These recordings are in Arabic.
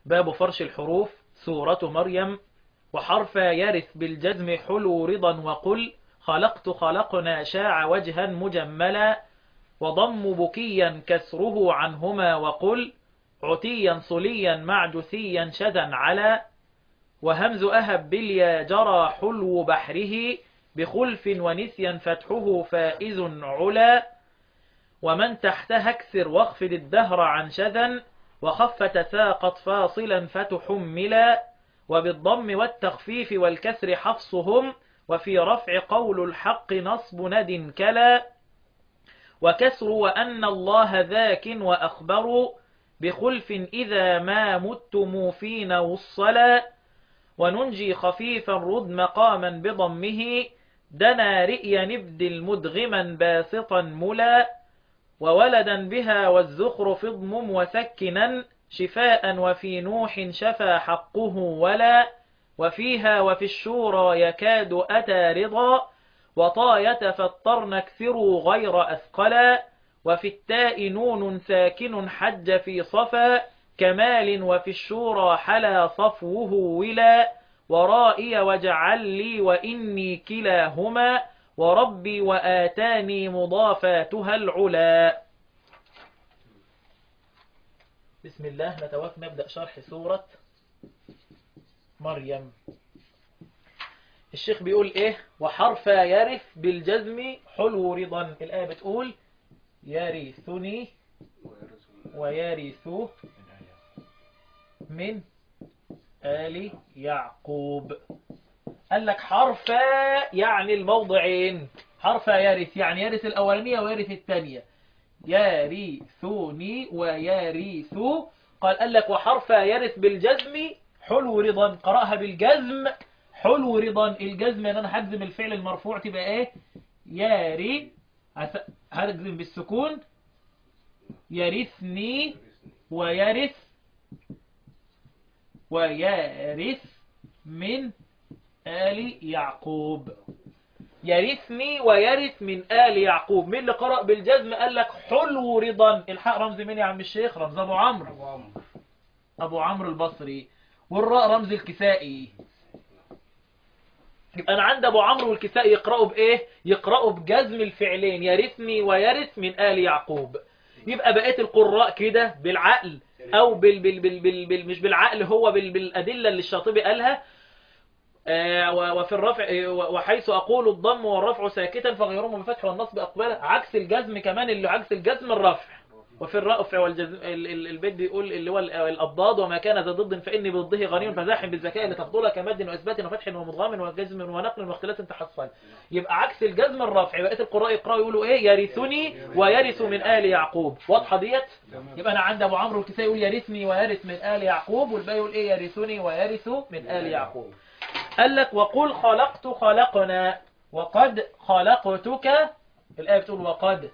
باب فرش الحروف. سورة مريم. وحرف يرث بالجزم حلو رضا وقل خلقت خلقنا شاع وجها مجملا وضم بكيا كسره عنهما وقل عتيا صليا مع جثيا شذا على وهمز أهب باليا جرى حلو بحره بخلف ونسيا فتحه فائز علا ومن تحتها اكسر واخفض الدهر عن شذا وخفت ساقط فاصلا فتحملا وبالضم والتخفيف والكسر حفصهم وفي رفع قول الحق نصب ند كلا وكسر وأن الله ذاك وأخبر بخلف إذا ما متم فين والصلا وننجي خفيفا رد مقاما بضمه دنا رئيا نبدل مدغما باسطا ملا وولدا بها والزخرف اضمم وسكنا شفاء وفي نوح شفى حقه ولا وفيها وفي الشورى يكاد أتى رضا وطاية فاضطرن اكثروا غير أثقلا وفي التاء نون ساكن حج في صفا كمال وفي الشورى حلا صفوه ولا ورائي وجعل لي وإني كلاهما وربي وآتاني مضافاتها العلا. بسم الله. نبدأ شرح سورة مريم. الشيخ بيقول ايه؟ وحرف يرث بالجزم حلو رضا. الآية بتقول يرثني ويرث من آل يعقوب. قال لك حرف يعني الموضعين. حرف يرث يعني يرث الأولانية ويرث الثانية. يرثني ويرث. قال لك وحرف يرث بالجزم حلو رضا. قرأها بالجزم حلو رضا. الجزم ان انا هجزم الفعل المرفوع تبقى ايه؟ ياري. هجزم بالسكون يرثني ويرث من آل يعقوب. يرثني ويرث من آل يعقوب. مين اللي قرأ بالجزم؟ قال لك حلو رضا. الحق رمز مين يا عم الشيخ؟ رمز أبو عمرو. أبو عمرو البصري. والراء رمز الكسائي. يبقى أنا عند أبو عمرو والكسائي يقرأوا بإيه؟ يقرأوا بجزم الفعلين يرثني ويرث من آل يعقوب. يبقى بقيت القراء كده بالعقل أو مش بالعقل، هو بالأدلة اللي الشاطبي قالها. وفي الرفع وحيث أقول الضم والرفع ساكتا فغيرهم بالفتح والنصب أقبلا. عكس الجزم كمان، اللي عكس الجزم الرفع. وفي الرفع والجزم البيت بيقول اللي هو الأضداد وما كان ذا ضد فإني بضده غني فزاحم بالذكاء لتفضل كمد وإثبات وفتح ومضغام وجزم ونقل واختلاف تحصل. يبقى عكس الجزم الرفع. بقيت القراء يقرأوا يقولوا إيه؟ يرثني ويرث من آل يعقوب. واضحة ديت؟ يبقى أنا عند أبو عمرو والكسائي يقول يرثني ويرث من آل يعقوب، والباقي يقول إيه؟ يرثني ويرث من آل يعقوب. قال لك وقل خلقت خلقنا وقد خلقتك. الآية بتقول وقد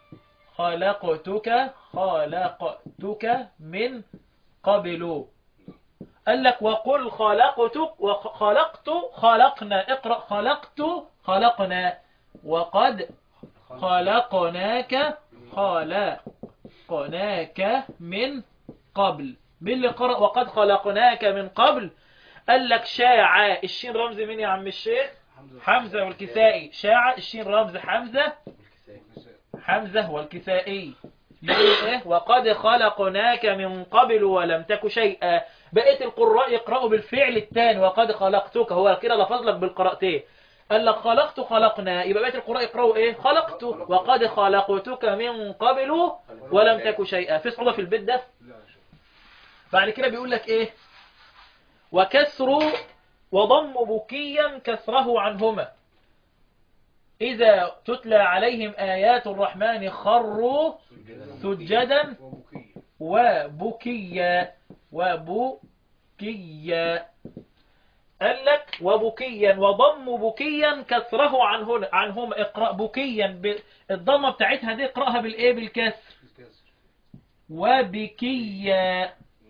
خلقتك من قبل. قال لك وقل خلقتك وخلقت خلقنا. اقرأ خلقت خلقنا وقد خلقناك من قبل. باللي قرأ وقد خلقناك من قبل. قال لك شاع. الشين رمز مين يا عم الشيخ؟ حمزة والكسائي. شاع الشين رمز حمزة والكسائي. ايه؟ وقد خلقناك من قبل ولم تك شيئا. بقيت القراء يقرأوا بالفعل الثاني وقد خلقتك. هو كده لفظ لك بالقراءتين. قال لك خلقت خلقنا. يبقى بقيت القراء يقرأوا ايه؟ خلقت وقد خلقتك من قبل ولم تك شيئا. في صعوبة في البيت ده؟ بعد كده بيقول لك ايه؟ وكسر وضم بكيا كسره عنهما إذا تتلى عليهم آيات الرحمن خروا سجدا وبكيا. قال لك وبكيا وضم بكيا كسره عنهما. اقرأ بكيا الضمة بتاعتها دي اقرأها بالإيه؟ بالكسر. وبكيا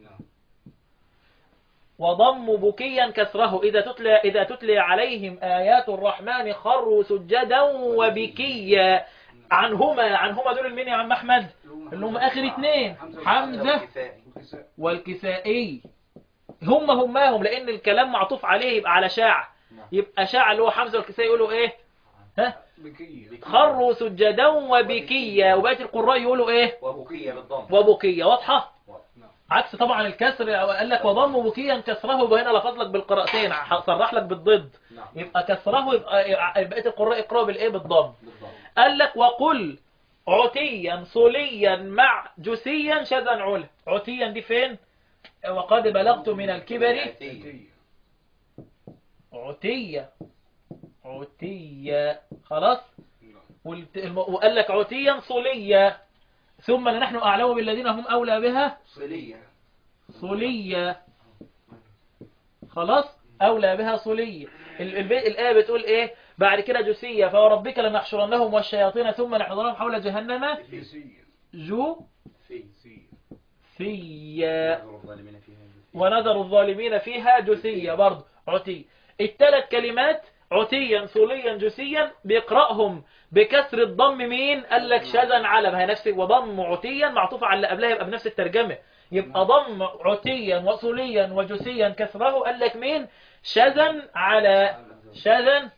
وضم بكيا كسره إذا تتلى عليهم آيات الرحمن خروا سجدا وبكيا. عنهما دول المين يا عم أحمد؟ اللي هم آخر اثنين، حمزة والكسائي. هماهم، لأن الكلام معطوف عليه يبقى على شاع. يبقى شاع اللي هو حمزة والكسائي يقولوا إيه؟ ها؟ خروا سجدا وبكيا، وبقية القراء يقولوا إيه؟ وبكية بالضم. وبكيا. واضحة؟ عكس طبعا الكسر، قال لك وضم بكيا كسره، يبقى هنا لفظ لك بالقراءتين، صرح لك بالضد. يبقى كسره، يبقى بقية القراء يقرأوا بالإيه؟ بالضم. قال لك وقل عتيا صليا مع جسيا شذا علا. عتيا دي فين؟ وقد بلغت من الكبر عتيا. عتيا خلاص. وقال لك عتيا صليا، ثم نحن أعلم بالذين هم أولى بها صليا. خلاص، أولى بها صليا. الآية بتقول إيه بعد كده؟ جسيا فوربك لنحشرنهم والشياطين ثم نحضرهم حول جهنم فيا ونذر الظالمين فيها جثيا. برضه عتي. الثلاث كلمات عتيا صليا جثيا بيقرأهم بكسر الضم. مين قال لك؟ شذا على، ما هي نفس، وضم عتيا معطوفة على اللي قبلها، يبقى بنفس الترجمة. يبقى ضم عتيا وصليا وجثيا كسره، قال لك مين؟ شذا على. شذا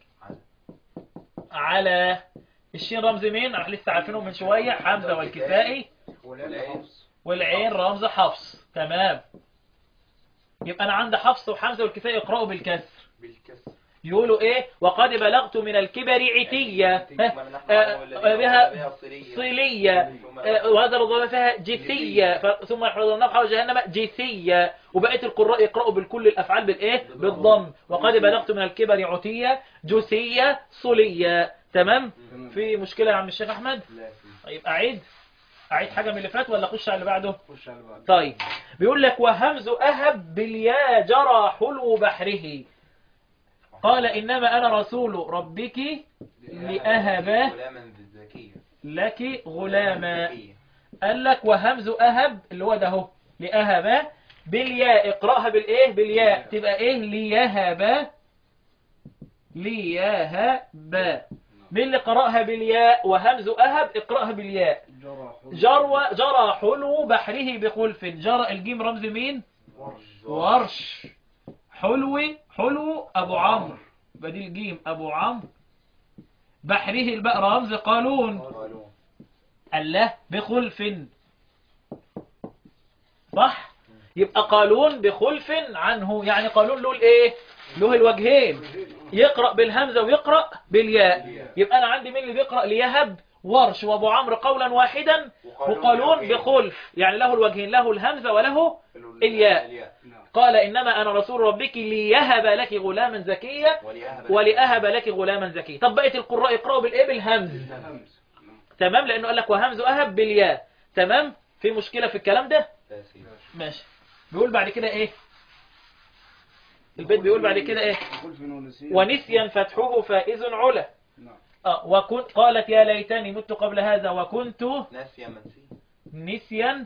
على. الشين رمز مين؟ احنا لسه عارفينهم من شوية، حمزة والكسائي، والعين رمز حفص. تمام. يبقى انا عندي حفص وحمزة والكسائي يقرأوا بالكسر. يقولوا ايه؟ وقد بلغت من الكبر عتية بها صلية وهذا الضم فيها جثية ثم يحرضنا حول جهنم جثية. وبقية القراء يقرأوا بالكل الأفعال بالإيه؟ بالضم. وقد بلغت من الكبر عتية جثية صلية. تمام؟ في مشكلة يا عم الشيخ أحمد؟ طيب أعيد حاجة من اللي فات ولا أخش على اللي بعده؟ طيب بيقول لك وهمز أهب باليا جرى حلو بحره. قال إنما أنا رسول ربك لأهب لك غلاما. قال لك وهمز أهب اللي هو ده هو لأهب بالياء. اقرأها بالإيه؟ بالياء تبقى إيه؟ ليهب. مين اللي قرأها بالياء؟ وهمز أهب اقرأها بالياء. جرى حلو بحره بخلف. جرى الجيم رمز مين؟ ورش. حلو أبو عمرو، بديل الجيم أبو عمرو. بحره الباء رمز قالون. الله بخلف. صح؟ يبقى قالون بخلف عنه، يعني قالون له الايه؟ له الوجهين، يقرأ بالهمزة ويقرأ بالياء. يبقى أنا عندي مين اللي بيقرأ ليهب؟ ورش وأبو عمرو قولا واحدا، وقالون بخلف، يعني له الوجهين، له الهمزة وله الياء. قال إنما أنا رسول ربك ليهب لك غلاما زكيا ولأهب لك غلاما زكيا. طب بقية القراء يقرأوا بالإيه؟ بالهمز. تمام، لأنه قال لك وهمز أهب بالياء. تمام. في مشكلة في الكلام ده؟ ماشي. بيقول بعد كده إيه؟ البيت بيقول بعد كده إيه؟ ونسيا فتحه فائز علا. قالت يا ليتني مت قبل هذا وكنت نسيا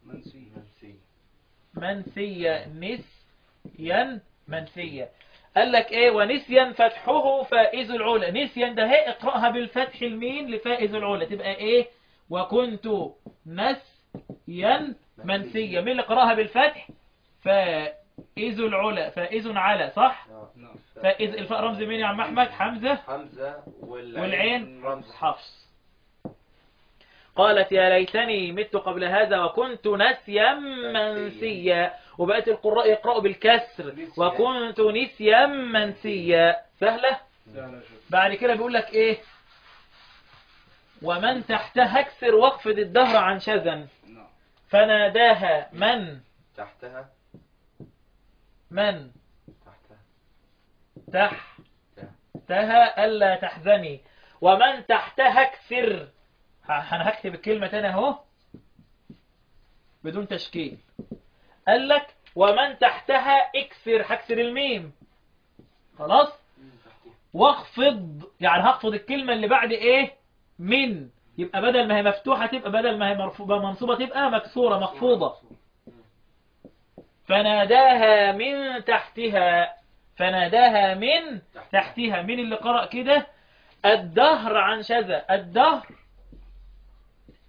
منسيا. قال لك ايه؟ ونسيا فتحه فائز العلا. نسيا ده هي اقرأها بالفتح المين لفائز العلا، تبقى ايه؟ وكنت نسيا منسيا. مين اللي قرأها بالفتح؟ فائز العلا، فائز على. صح؟ فائز الفاء رمز مين يا عم احمد؟ حمزة والعين رمز حفص. قالت يا ليتني مت قبل هذا وكنت نسيا منسيا. وبقت القراء يقرأوا بالكسر وكنت نسيا منسيا. سهلة؟ بعد كده بيقول لك ايه؟ ومن تحتها اكسر واخفض الدهر عن شذا فناداها من تحتها ألا تحزني. ومن تحتها اكسر، أنا هكتب الكلمة تاني اهو بدون تشكيل. قال لك ومن تحتها اكسر، هكسر الميم خلاص، واخفض يعني هخفض الكلمة اللي بعد ايه؟ من. يبقى بدل ما هي مفتوحة تبقى، بدل ما هي منصوبة تبقى مكسورة مخفوضة. فناداها من تحتها. فناداها من تحتها. مين اللي قرأ كده؟ الدهر عن شذا. الدهر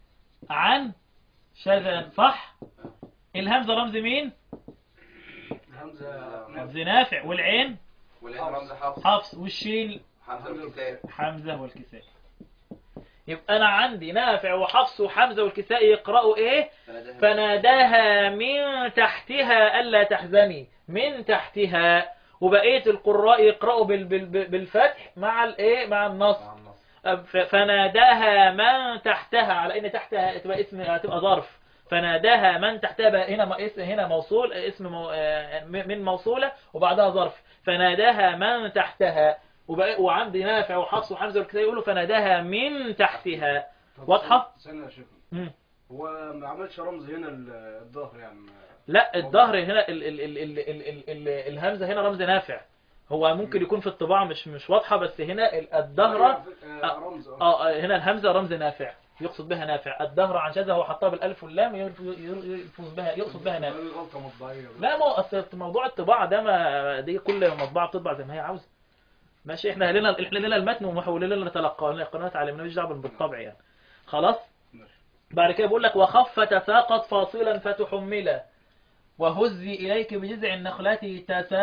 عن شذا. صح؟ الهمزة رمز مين؟ رمز نافع، والعين رمز حفص. حفص، والشين حمزة والكسائي. يبقى أنا عندي نافع وحفص وحمزة والكسائي يقرأوا إيه؟ فناداها من تحتها ألا تحزني، من تحتها. وبقية القراء يقرأوا بالفتح مع الإيه؟ مع النصب. فناداها من تحتها، على إن تحتها تبقى اسم، هتبقى ظرف. فناداها من تحتها بقى هنا موصول، اسم من موصولة وبعدها ظرف. فناداها من تحتها. وعندي نافع وحفص وحمزة والكسائي يقولوا فناداها من تحتها. واضحة؟ ثانية يا شيخ، هو ما عملش رمز هنا الظهر يعني؟ لا، الظهر هنا الهمزة هنا رمز نافع. هو ممكن يكون في الطباعة مش واضحة، بس هنا الظهر هنا الهمزة رمز نافع، يقصد بها نافع. الظهر عن شذا هو حطها بالالف واللام يقصد بها نافع. لا، موضوع الطباعة ده ما دي كل مطبعة بتطبع زي ما هي عاوزة. ماشي، احنا لنا المتن ومحولين لنا نتلقى قناه علمنا، مش دعوه بالطبع يعني. خلاص. بعد كده بيقول لك وخف تساقط فاصلا فتحملا، وهزي اليك بجذع النخلة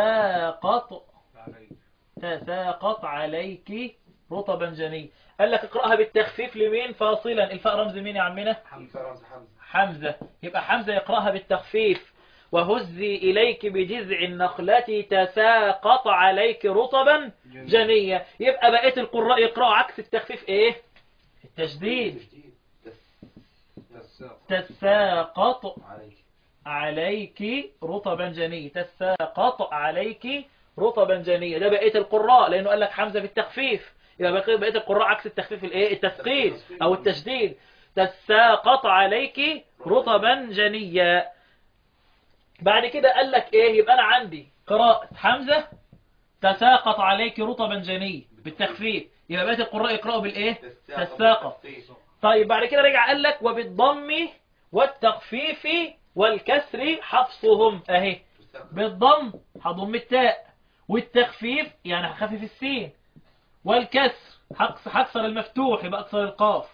تساقط عليك رطبا جني. قال لك اقراها بالتخفيف لمين؟ فاصلا. الفاء رمز مين يا عمنا؟ حمزه. يبقى حمزه يقراها بالتخفيف، وهزي إليك بجذع النخلة تساقط عليك رطبا جنيا. يبقى بقية القراء يقرأوا عكس التخفيف ايه؟ التشديد. تساقط عليك رطبا جنيا، تساقط عليك رطبا جنيا. ده بقية القراء، لأنه قال لك حمزة بالتخفيف. يبقى بقية القراء عكس التخفيف الايه؟ التثقيل أو التشديد. تساقط عليك رطبا جنيا. بعد كده قال لك ايه؟ يبقى انا عندي قراءة حمزة تساقط عليك رطبا جني بالتخفيف، يبقى بقية القراء يقرأوا بالايه؟ تساقط. طيب بعد كده رجع قال لك وبالضم والتخفيف والكسر حفصهم. اهي بالضم هضم التاء، والتخفيف يعني هخفف السين، والكسر هكسر المفتوح يبقى اكسر القاف.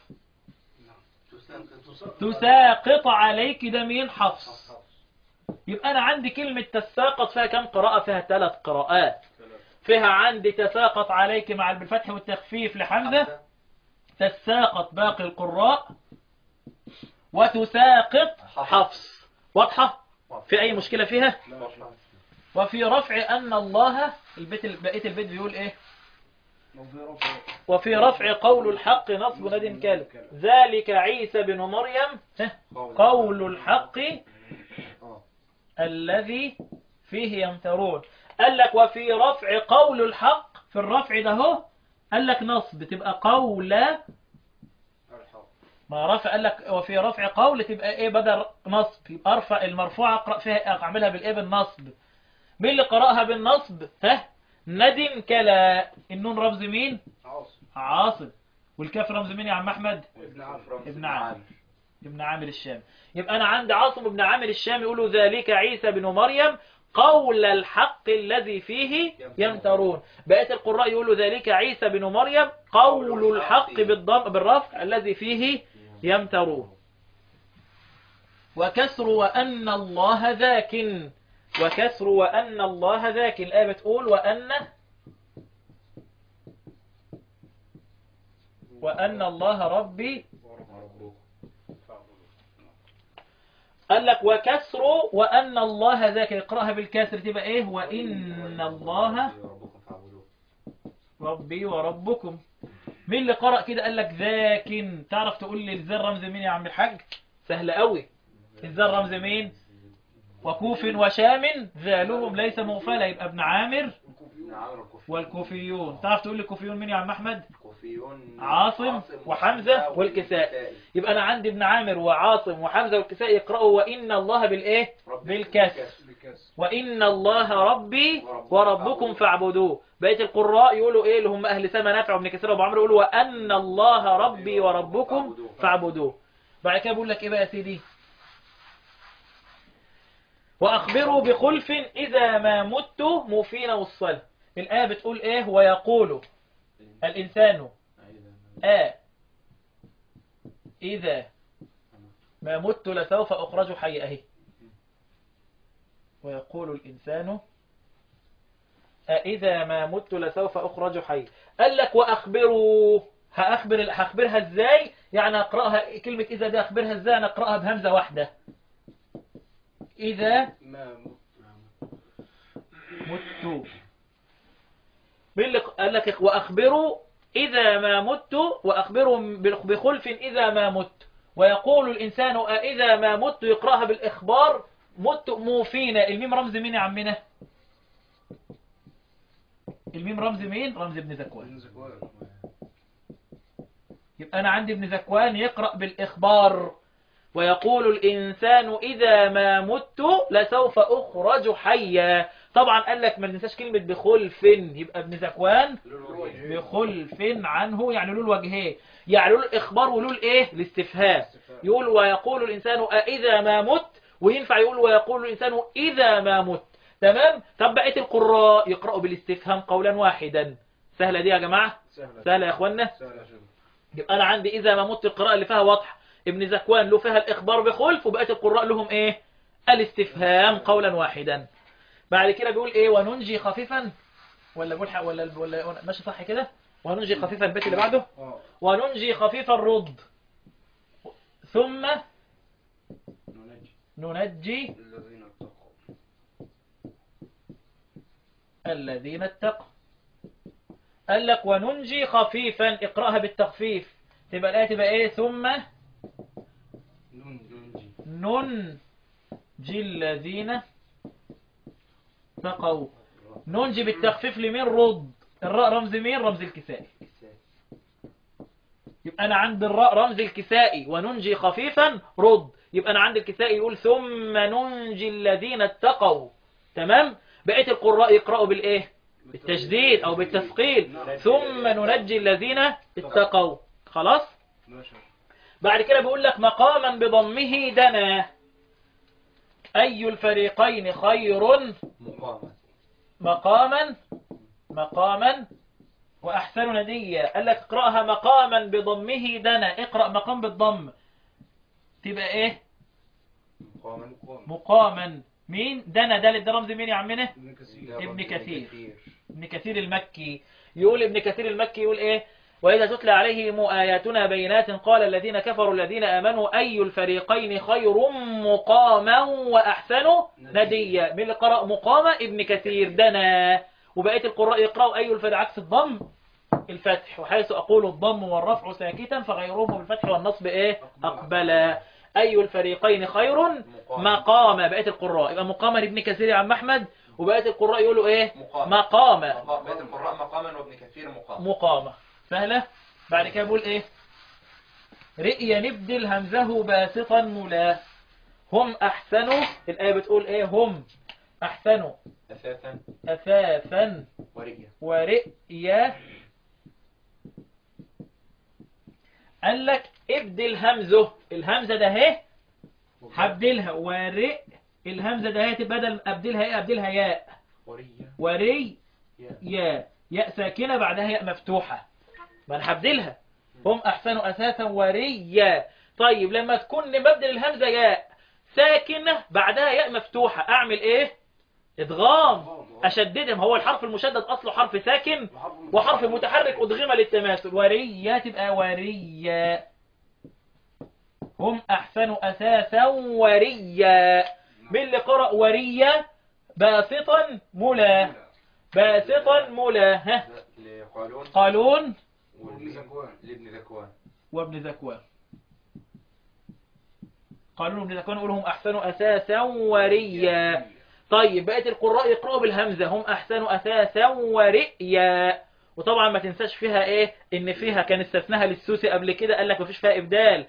تساقط عليك ده مين؟ حفص. يبقى أنا عندي كلمة تساقط فيها كم قراءة؟ فيها 3 قراءات. فيها عندي تساقط عليك مع بالفتح والتخفيف لحمزة، تساقط باقي القراء، وتساقط حفص. واضحة؟ في أي مشكلة فيها؟ وفي رفع أن الله بقية البيت بيقول إيه؟ وفي رفع قول الحق نصب ند كالب ذلك عيسى بن مريم قول الحق الذي فيه يمترون. قال لك وفي رفع قول الحق، في الرفع ده هو قال لك نصب تبقى قول، ما رفع قال لك وفي رفع قول تبقى ايه بدل نصب، يبقى ارفع المرفوعه اقرا فيها اعملها بالايه؟ بالنصب. مين اللي قراها بالنصب؟ ندم كلا. النون رمز مين؟ عاصم. والكاف رمز مين يا عم احمد؟ ابن عامر الشامي. يبقى أنا عندي عاصم ابن عامر الشامي يقولوا ذلك عيسى بن مريم قول الحق الذي فيه يمترون. بقية القراء يقولوا ذلك عيسى بن مريم قول الحق بالرفع الذي فيه يمترون. وكسر وأن الله ذاك، وكسر وأن الله ذاك. الآية بتقول وأن الله ربي. قال لك وكسر وأن الله ذاك، يقرأها بالكسر تبقى إيه؟ وإن الله ربي وربكم. مين اللي قرأ كده قال لك ذاك؟ تعرف تقول لي الذال رمز مين يا عم الحاج؟ سهل قوي. الذال رمز مين؟ وكوف وشام ذالهم ليس مغفلا، يبقى ابن عامر والكوفيون. تعرف تقول لي الكوفيون مين يا عم أحمد؟ عاصم وحمزة والكسائي. يبقى أنا عندي ابن عامر وعاصم وحمزة والكسائي يقرأوا وإن الله بالإيه؟ بالكسر. وإن الله ربي وربكم فاعبدوه. بقية القراء يقولوا إيه اللي هم أهل سما نافع وابن كثير وابو عمرو يقولوا وأن الله ربي وربكم فاعبدوه. بعد كده بقول لك إيه بقى يا سيدي؟ وأخبروا بخلف إذا ما مت مفين والصلاة. الآية بتقول إيه؟ ويقول الإنسان إذا ما مت لسوف أخرج حي. أهي ويقول الإنسان أإذا ما مت لسوف أخرج حي. قال لك وأخبروا، هخبرها إزاي؟ يعني أقرأها كلمة إذا دي أخبرها إزاي؟ أنا أقرأها بهمزة واحدة. إذا ما مت. قال لك وأخبروا إذا ما مت، وأخبروا بخلف إذا ما مت. ويقول الإنسان أإذا ما مت، يقرأها بالإخبار. مت موفين. الميم رمز مين يا عمنا؟ الميم رمز مين؟ رمز ابن ذكوان. يبقى أنا عندي ابن ذكوان يقرأ بالإخبار. ويقول الإنسان إذا ما مت لسوف أخرج حيا. طبعا قال لك ما ننساش كلمة بخلف، يبقى ابن ذكوان بخلف عنه، يعني له الوجهين، يعني له الإخبار وله الإيه؟ الاستفهام. يقول ويقول الإنسان أإذا ما مت، وينفع يقول ويقول الإنسان إذا ما مت. تمام. طب بقية القراء يقرأوا بالاستفهام قولا واحدا. سهلة دي يا جماعة؟ سهلة يا أخوانا. يبقى أنا عندي إذا ما مت القراءة اللي فيها واضحة، ابن ذكوان له فيها الإخبار بخلف، وبقية القراء لهم إيه؟ الاستفهام قولا واحدا. بعد كده بيقول إيه؟ وننجي خفيفا، ولا ملحق ولا ماشي صح كده؟ وننجي خفيفا. البيت اللي بعده وننجي خفيفا رد، ثم ننجي الذين اتقوا. قال لك وننجي خفيفا، اقرأها بالتخفيف، تبقى الآية تبقى ايه؟ ثم ننجي الذين اتقوا. ننجي بالتخفيف لمين؟ رد. الراء رمز مين؟ رمز الكسائي. يبقى أنا عند الراء رمز الكسائي، وننجي خفيفا رد. يبقى أنا عند الكسائي يقول ثم ننجي الذين اتقوا. تمام. بقية القراء يقرأوا بالإيه؟ بالتشديد أو بالتثقيل، ثم ننجي الذين اتقوا. خلاص. بعد كده بيقول لك مقاما بضمه دنا، أي الفريقين خير؟ مقاما وأحسن نديا. قال لك اقرأها مقاما بضمه دنا. اقرأ مقام بالضم تبقى ايه؟ مقاما. مين؟ دنا. ده رمز مين يا عمنا؟ ابن كثير. ابن كثير المكي. يقول ابن كثير المكي يقول ايه؟ وإذا تتلى عليهم آياتنا بينات قال الذين كفروا الذين آمنوا أي الفريقين خير مقاما وأحسن نديا. من اللي قرأ مقاما؟ ابن كثير. دنا. وبقية القراء يقرأوا أي الفريق عكس الضم الفتح، وحيث أقول الضم والرفع ساكتا فغيرهم بالفتح والنصب إيه؟ أقبلا. أي الفريقين خير مقاما. بقية القراء يبقى مقاما ابن كثير يا عم أحمد، وبقية القراء يقولوا إيه؟ مقاما. بقية القراء مقاما وابن كثير مقاما. سهلة. بعد كده بقول إيه؟ رئيا نبدل همزه باسطا ملا، هم أحسنوا. الآية بتقول إيه؟ هم أحسنوا أثاثا ورئيا. قال لك ابدل همزه، الهمزة ده اهي هبدلها، ورئ الهمزة ده اهي بدل ابدلها ايه؟ ابدلها ياء. وري ياء ساكنة بعدها ياء مفتوحة، ما انا هبدلها. هم احسنوا اساسا وريا. طيب لما تكون ببدل الهمزة ياء ساكنة بعدها ياء مفتوحة اعمل ايه؟ ادغام. اشددهم. هو الحرف المشدد اصله حرف ساكن وحرف متحرك ادغم للتماثل. وريا تبقى وريا. هم احسنوا اساسا وريا. من اللي قرأ وريا؟ باسطا ملا. باسطا ملا. ها قالون وابن ذكوان. قالون وابن ذكوان يقولوا هم احسنوا اساسا وريا. طيب بقية القراء يقرأوا بالهمزة، هم أحسنوا أساسا ورئيا. وطبعا ما تنساش فيها إيه؟ إن فيها كان استثناها للسوسي قبل كده، قال لك مفيش فيها إبدال.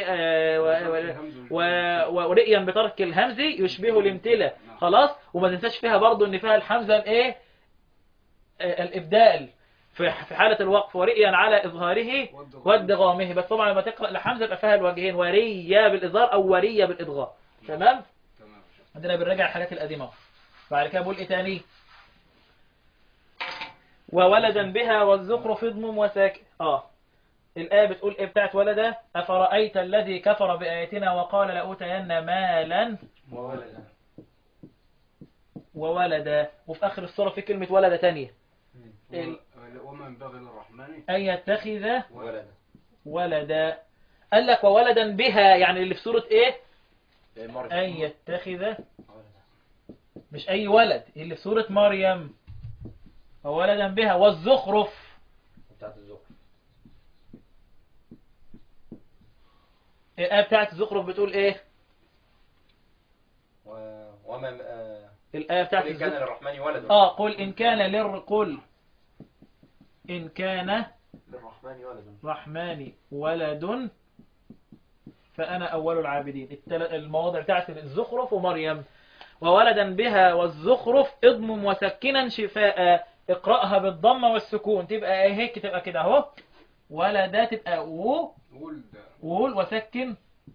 ورئيا بترك الهمز يشبه الامتلاء. خلاص. وما تنساش فيها برضو إن فيها الحمزة الإيه؟ الإبدال في حالة الوقف، ورئيا على إظهاره وادغامه. بس طبعا لما تقرأ الحمزة يبقى فيها الوجهين، وريا بالإظهار أو وريا بالإدغام. تمام؟ عندنا بنراجع الحاجات القديمة. بعد كده بقول ايه تاني؟ وولدا بها والزخرف اضمم وساكن. الآية بتقول ايه بتاعت ولدا؟ أفرأيت الذي كفر بآياتنا وقال لأوتين مالا وولد، وفي آخر السورة في كلمة ولد تانية. وما ينبغي للرحمن أن يتخذ ولد ولدا. قال لك وولدا بها، يعني اللي في سورة إيه؟ مريم. أن يتخذ، مش أي ولد، اللي في سورة مريم، وولدا بها. والزخرف، بتاعت الزخرف. الآية بتاعت الزخرف بتقول إيه؟ وما الآية بتاعت قل إن كان الزخرف، للرحمن ولد. قل إن كان قل إن كان للرحمن ولد. رحمن ولد فأنا أول العابدين. المواضع بتاعت الزخرف ومريم. وولدا بها والزخرف اضمم وسكنا شفاء. اقرأها بالضمة والسكون تبقى هيك، تبقى كده اهو. ولدا تبقى ولد وول وسكن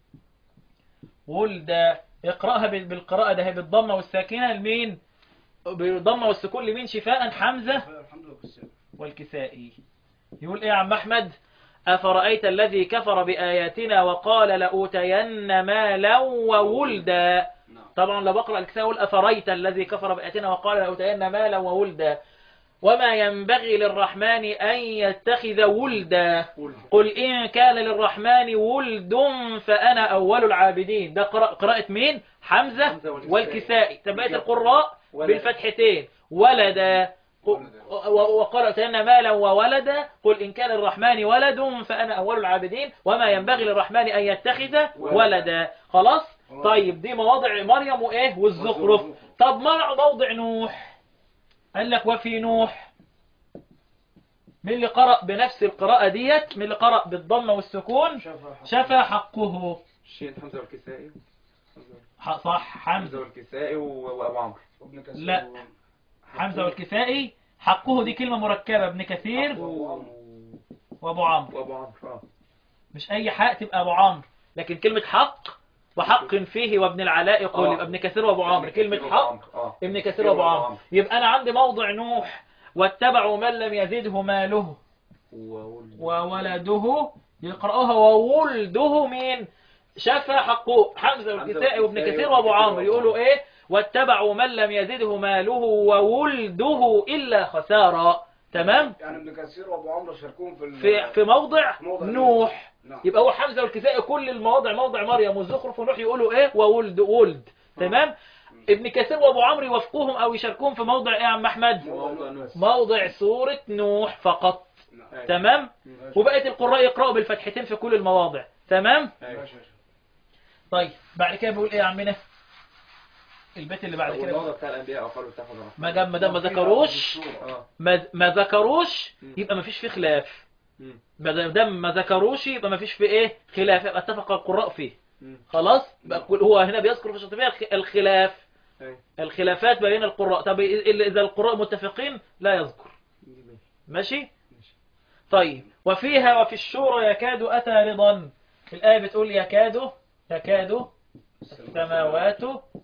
ولد. اقرأها بالقراءة ده بالضمة والساكنة لمين؟ بالضمة والسكون لمين؟ شفاء حمزة الحمد لله والسلام. والكسائي. يقول ايه يا عم أحمد؟ أفرأيت الذي كفر بآياتنا وقال لأوتين مالا وولدا. طبعا لو بقرأ الكساء يقول أفرأيت الذي كفر بآياتنا وقال لأوتين مالا وولدا. وما ينبغي للرحمن أن يتخذ ولدا. قل إن كان للرحمن ولد فأنا أول العابدين. ده قراءة مين؟ حمزة والكسائي. تبقيت القراء بالفتحتين. ولدا وقال أتينا مالا وولدا. قل إن كان للرحمن ولد فأنا أول العابدين. وما ينبغي للرحمن أن يتخذ ولدا. خلاص. طيب دي مواضع مريم وإيه والزخرف. طب موضع نوح، قال لك وفي نوح. من اللي قرأ بنفس القراءة ديت، من اللي قرأ بالضمة والسكون؟ شفى حقه. الشين حمزة والكسائي. صح، حمزة والكسائي وأبو عمرو. لا، حمزة والكسائي. حقه دي كلمة مركبة، ابن كثير وابو عمرو. مش اي حق تبقى ابو عمرو، لكن كلمة حق وحق فيه وابن العلاء يقول يبقى ابن كثير وابو عمرو. كلمة حق ابن كثير وابو عمرو. يبقى انا عندي موضع نوح واتبعوا من لم يزده ماله وولده. يقرأوها وولده مين؟ شفى حقه حمزة والكسائي وابن كثير وابو عمرو. يقولوا ايه؟ واتبعوا من لم يزده ماله وولده إلا خسارة. تمام. يعني ابن كثير وابو عمرو شاركون في موضع نوح. نعم. يبقى هو حمزة والكسائي كل المواضع، موضع مريم والزخرف ونوح يقولوا ايه؟ وولد. تمام. ابن كثير وابو عمرو يوافقوهم او يشاركون في موضع ايه يا عم احمد؟ موضع سورة نوح فقط. تمام. وبقية القراء يقرأوا بالفتحتين في كل المواضع. تمام. طيب بعد كده بيقول ايه يا عمنا؟ البيت اللي بعد كده بتاع الانبياء وقالوا اتخذ ما ذكروش، ما ذكروش يبقى ما فيش فيه خلاف. ما دام ما ذكروش يبقى ما فيش فيه ايه خلاف، يبقى اتفق القراء فيه. خلاص. هو هنا بيذكر في الشاطبية الخلاف، الخلافات بين القراء. طب اذا القراء متفقين لا يذكر. ماشي. طيب وفيها وفي الشورى يكاد أتى رضا. الآية بتقول يكاد السماوات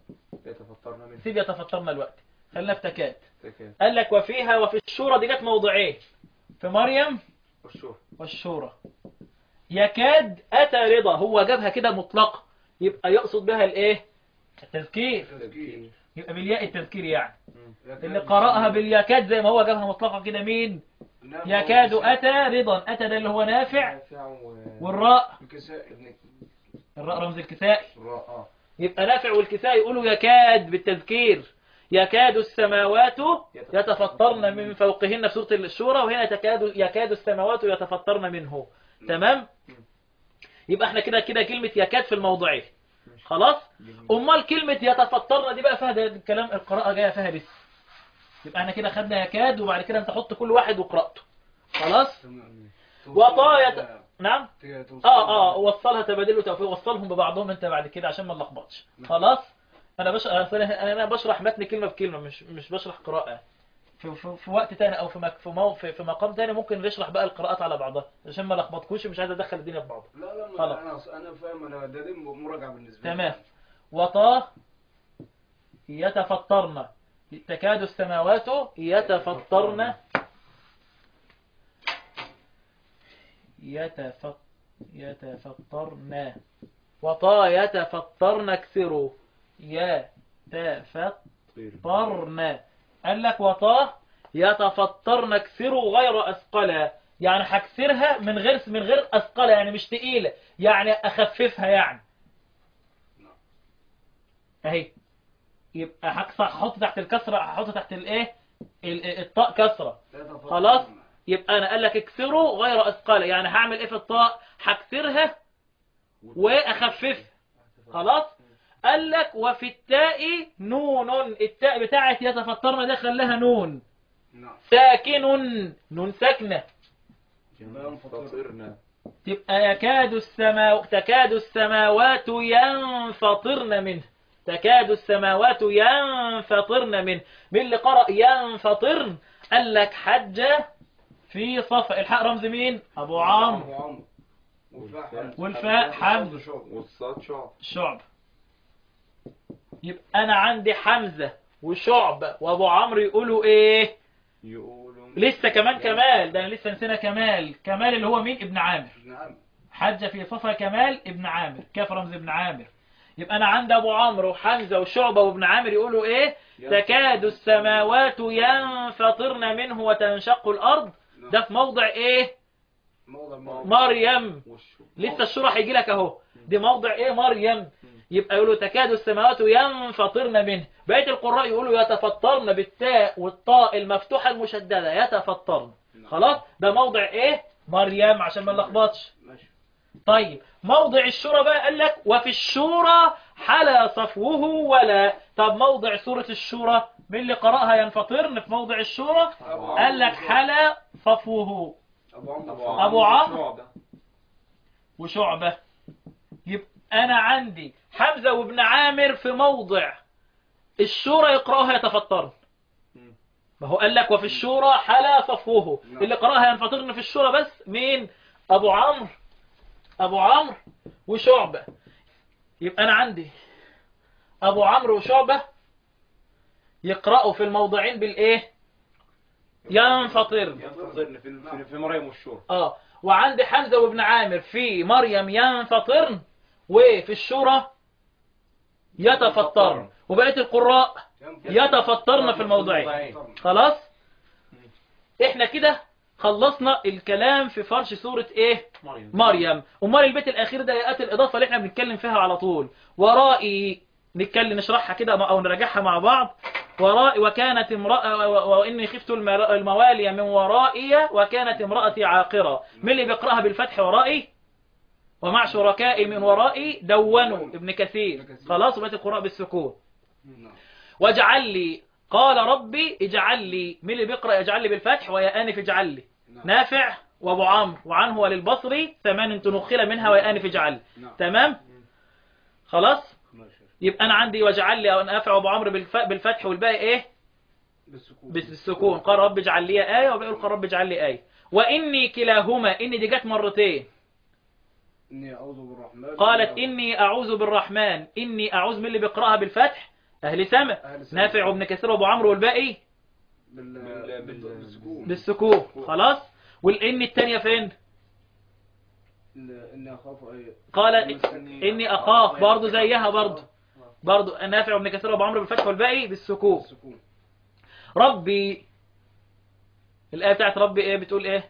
يتفطرن الوقت. خلينا في تكاد. قال لك وفيها وفي الشورى دي جت موضعين، في مريم والشورى. يكاد أتى رضا، هو جابها كده مطلقة، يبقى يقصد بها الايه؟ التذكير. يبقى بالياء التذكير يعني. اللي قرأها باليكاد زي ما هو جابها مطلقة كده مين؟ يكاد أتى رضا. أتى ده اللي هو نافع، والراء الراء رمز الكسائي. يبقى نافع والكسائي يقولوا يكاد بالتذكير. يكاد السماوات يتفطرن من فوقهن في سورة الشورى، وهنا يكاد السماوات يتفطرن منه. تمام. يبقى احنا كده كلمة يكاد في الموضعين. خلاص. امال كلمة يتفطرن دي بقى فيها الكلام القراءة جاية فيها بس. يبقى احنا كده خدنا يكاد، وبعد كده انت حط كل واحد وقرأته. خلاص. وطاية. نعم. وصلها تبادل وتوفيق، وصلهم ببعضهم انت بعد كده عشان ما نلخبطش. خلاص. انا بشرح متن كلمة بكلمة، مش بشرح قراءة. في وقت تاني او في مقام تاني ممكن نشرح بقى القراءات على بعضها عشان ما لخبطكوش، مش عايز ادخل الدنيا في بعضها. لا انا فاهم. انا ده مراجعه بالنسبه لي. تمام. وطا يتفطرن، تكاد السماوات يتفطرن وطا يتفطرن اكثروا يتفطرن يتفطرن. قال لك وطاه يتفطرن اكسروا غير أثقلا، يعني هكسرها من غير أثقلا، يعني مش تقيلة، يعني أخففها يعني. اهي يبقى هحط تحت الكسرة، هحط تحت الايه الطاء كسرة. خلاص يبقى انا قال لك اكسروا غير أثقلا، يعني هعمل ايه في الطاء؟ هكسرها واخففها. خلاص. قال لك وفي التاء نون، التاء بتاعت يتفطرن ده خلاها نون ساكن، نون ساكنة، ينفطرن. تبقى تكاد السماوات ينفطرن منه، تكاد السماوات ينفطرن منه. من اللي قرأ ينفطرن؟ قال لك حجة في صف الحاء رمز مين؟ أبو عمرو، والفاء حمزة، والصاد شعب. شعب. يبقى أنا عندي حمزة وشعب وأبو عمرو يقولوا إيه؟ يقولوا لسه كمان كمال، ده أنا لسه نسينا كمال اللي هو مين؟ ابن عامر. حجة في صفها كمال ابن عامر، كاف رمز ابن عامر. يبقى أنا عندي أبو عمرو وحمزة وشعبة وابن عامر يقولوا إيه؟ تكاد السماوات ينفطرن منه وتنشق الأرض. ده في موضع إيه؟ مريم. لسه الشرح هيجي لك أهو، دي موضع إيه؟ مريم. يبقى يقولوا تكاد السماوات ينفطرن منه. بقية القراء يقولوا يتفطرن بالتاء والطاء المفتوحة المشددة، يتفطرن. خلاص ده موضع إيه؟ مريم، عشان ما نلخبطش. طيب موضع الشورى بقى قال لك وفي الشورى حلا صفوه ولا. طب موضع سورة الشورى من اللي قرأها ينفطرن في موضع الشورى؟ قال لك حلا صفوه أبو عمرو وشعبة. يبقى أنا عندي حمزة وابن عامر في موضع الشورى يقرأها يتفطرن. ما هو قال لك وفي الشورى حلا صفوه، اللي قرأها ينفطرن في الشورى بس مين؟ أبو عمرو وشعبة. يبقى أنا عندي أبو عمرو وشعبة يقرأوا في الموضعين بالإيه؟ ينفطرن في مريم والشورى. وعندي حمزة وابن عامر في مريم ينفطرن، وفي الشورى يتفطرن، وبقية القراء يتفطرن في الموضعين. خلاص احنا كده خلصنا الكلام في فرش سورة ايه؟ مريم. امال البيت الاخير ده يأتي الاضافة اللي احنا بنتكلم فيها على طول. ورائي نشرحها كده او نراجعها مع بعض. ورائي وكانت امرأة واني خفت الموالي من ورائي وكانت امرأتي عاقرة. من اللي بيقرأها بالفتح ورائي؟ ومع شركائي من ورائي دونوا ابن كثير. خلاص وبقيت القراء بالسكون. واجعل لي قال ربي اجعل لي. من اللي بيقرأ اجعل لي بالفتح؟ ويا آنف اجعل لي. نافع وابو عمرو وعنه وللبصري 8 تنخل منها ويا آنف اجعل لي. تمام. خلاص يبقى انا عندي واجعل لي او نافع وابو عمرو بالفتح والباقي ايه؟ بالسكون. قال رب اجعل لي آية، وبيقول قال رب اجعل لي آية. واني كلاهما، اني دي جت مرتين. إني أعوذ بالرحمن. قالت إني أعوذ بالرحمن. إني أعوذ من اللي بيقرأها بالفتح؟ أهل سمع، نافع وابن كثير وابو عمرو والباقي بالسكون. خلاص. والإني الثانية فين؟ إني أخاف قال إني أخاف برضو زيها برضو نافع وابن كثير وابو عمرو بالفتح والباقي بالسكون. ربي الآية بتاعت ربي إيه بتقول إيه؟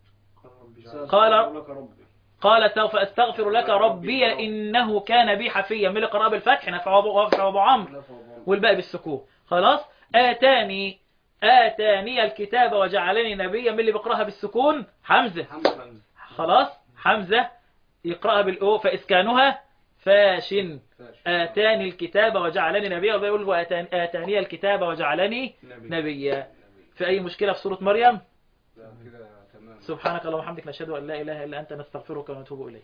قال سوف أستغفر لك ربي إنه كان بي حفيا. من اللي قرأ بالفتح؟ نافع وابو عمرو والباقي بالسكون. خلاص. آتاني الكتاب وجعلني نبيا. من اللي بيقرأها بالسكون؟ حمزة. خلاص. حمزة يقرأها بالأو فإسكانها فاشن. آتاني الكتاب وجعلني نبيا، ويقول آتاني الكتاب وجعلني نبيا. في أي مشكلة في سورة مريم؟ سبحانك اللهم وبحمدك نشهد أن لا إله إلا أنت نستغفرك ونتوب إليك.